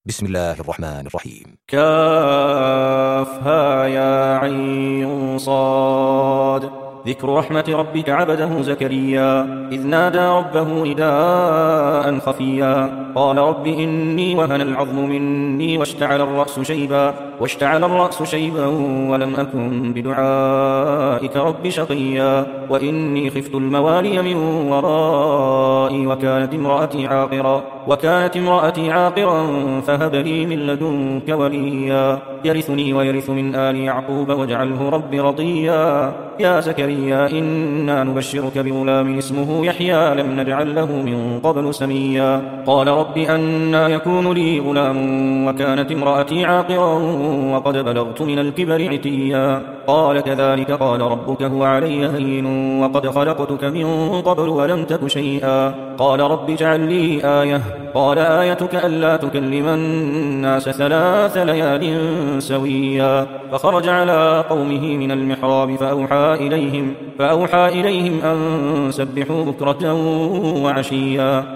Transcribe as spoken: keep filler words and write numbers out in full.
بسم الله الرحمن الرحيم. كافها يا عين صاد. ذكر رحمة ربك عبده زكريا إذ نادى ربه نداء خفيا قال رب إني وهن العظم مني واشتعل الرأس شيبا واشتعل الرأس شيبا ولم أكن بدعائك رب شقيا وإني خفت الموالي من ورائي وكانت امرأتي عاقرا وكانت امرأتي عاقرا فهب لي من لدنك وليا يرثني ويرث من آل يعقوب واجعله رب رضيا يا زكريا إنا نبشرك بغلام اسمه يحيى لم نجعل له من قبل سميا قال رب أنى يكون لي غلام وكانت امرأتي عاقرا وقد بلغت من الكبر عتيا قال كذلك قال ربك هو علي هين وقد خلقتك من قبل ولم تك شيئا قال رب اجعل لي آية قال آيتك ألا تكلم الناس ثلاث ليال سويا فخرج على قومه من المحراب فأوحى إليهم, فأوحى إليهم أن سبحوا بكرة وعشيا